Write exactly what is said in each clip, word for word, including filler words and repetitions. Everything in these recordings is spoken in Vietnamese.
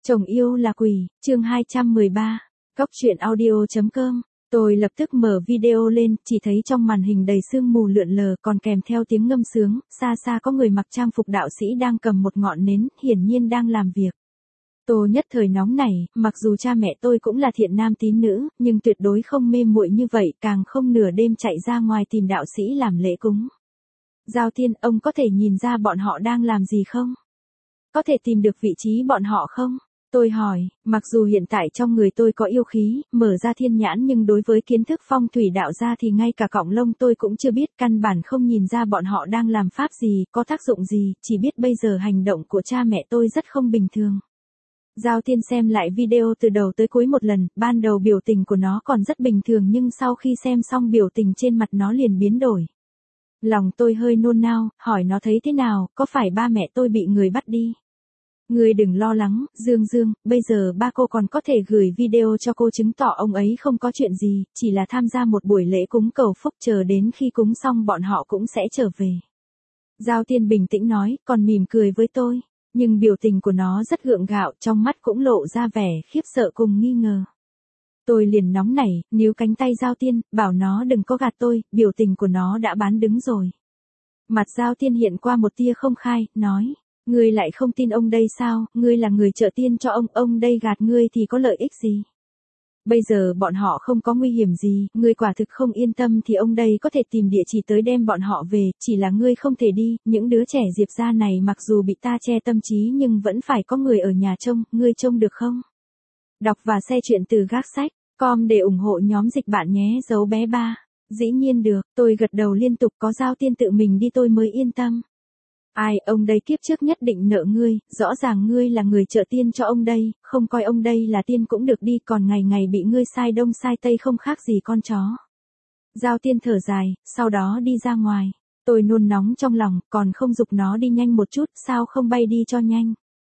Chồng yêu là quỷ, chương hai trăm mười ba, Cóc truyện audio chấm com. Tôi lập tức mở video lên, chỉ thấy trong màn hình đầy sương mù lượn lờ còn kèm theo tiếng ngâm sướng, xa xa có người mặc trang phục đạo sĩ đang cầm một ngọn nến, hiển nhiên đang làm việc. Tôi nhất thời nóng nảy, mặc dù cha mẹ tôi cũng là thiện nam tín nữ, nhưng tuyệt đối không mê muội như vậy, càng không nửa đêm chạy ra ngoài tìm đạo sĩ làm lễ cúng. Giao Tiên, ông có thể nhìn ra bọn họ đang làm gì không? Có thể tìm được vị trí bọn họ không? Tôi hỏi, mặc dù hiện tại trong người tôi có yêu khí, mở ra thiên nhãn nhưng đối với kiến thức phong thủy đạo gia thì ngay cả cọng lông tôi cũng chưa biết, căn bản không nhìn ra bọn họ đang làm pháp gì, có tác dụng gì, chỉ biết bây giờ hành động của cha mẹ tôi rất không bình thường. Giao Tiên xem lại video từ đầu tới cuối một lần, ban đầu biểu tình của nó còn rất bình thường nhưng sau khi xem xong biểu tình trên mặt nó liền biến đổi. Lòng tôi hơi nôn nao, hỏi nó thấy thế nào, có phải ba mẹ tôi bị người bắt đi? Ngươi đừng lo lắng, Dương Dương, bây giờ ba cô còn có thể gửi video cho cô chứng tỏ ông ấy không có chuyện gì, chỉ là tham gia một buổi lễ cúng cầu phúc, chờ đến khi cúng xong bọn họ cũng sẽ trở về. Giao Tiên bình tĩnh nói, còn mỉm cười với tôi, nhưng biểu tình của nó rất gượng gạo, trong mắt cũng lộ ra vẻ khiếp sợ cùng nghi ngờ. Tôi liền nóng nảy, níu cánh tay Giao Tiên, bảo nó đừng có gạt tôi, biểu tình của nó đã bán đứng rồi. Mặt Giao Tiên hiện qua một tia không khai, nói. Ngươi lại không tin ông đây sao, ngươi là người trợ tiên cho ông, ông đây gạt ngươi thì có lợi ích gì? Bây giờ bọn họ không có nguy hiểm gì, ngươi quả thực không yên tâm thì ông đây có thể tìm địa chỉ tới đem bọn họ về, chỉ là ngươi không thể đi, những đứa trẻ Diệp gia này mặc dù bị ta che tâm trí nhưng vẫn phải có người ở nhà trông, ngươi trông được không? Đọc và xe truyện từ gác sách, com để ủng hộ nhóm dịch bạn nhé, dấu bé ba. Dĩ nhiên được, tôi gật đầu liên tục, có Giao Tiên tự mình đi tôi mới yên tâm. Ai, ông đây kiếp trước nhất định nợ ngươi, rõ ràng ngươi là người trợ tiên cho ông đây, không coi ông đây là tiên cũng được đi, còn ngày ngày bị ngươi sai đông sai tây không khác gì con chó. Giao Tiên thở dài, sau đó đi ra ngoài. Tôi nôn nóng trong lòng, còn không giục nó đi nhanh một chút, sao không bay đi cho nhanh.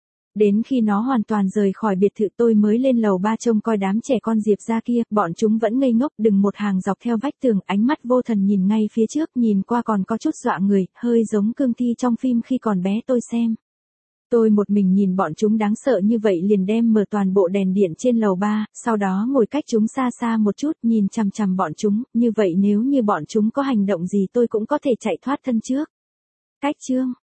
Đến khi nó hoàn toàn rời khỏi biệt thự tôi mới lên lầu ba trông coi đám trẻ con Diệp gia kia, bọn chúng vẫn ngây ngốc đừng một hàng dọc theo vách tường, ánh mắt vô thần nhìn ngay phía trước, nhìn qua còn có chút dọa người, hơi giống cương thi trong phim khi còn bé tôi xem. Tôi một mình nhìn bọn chúng đáng sợ như vậy liền đem mở toàn bộ đèn điện trên lầu ba, sau đó ngồi cách chúng xa xa một chút nhìn chằm chằm bọn chúng, như vậy nếu như bọn chúng có hành động gì tôi cũng có thể chạy thoát thân trước. Cách chương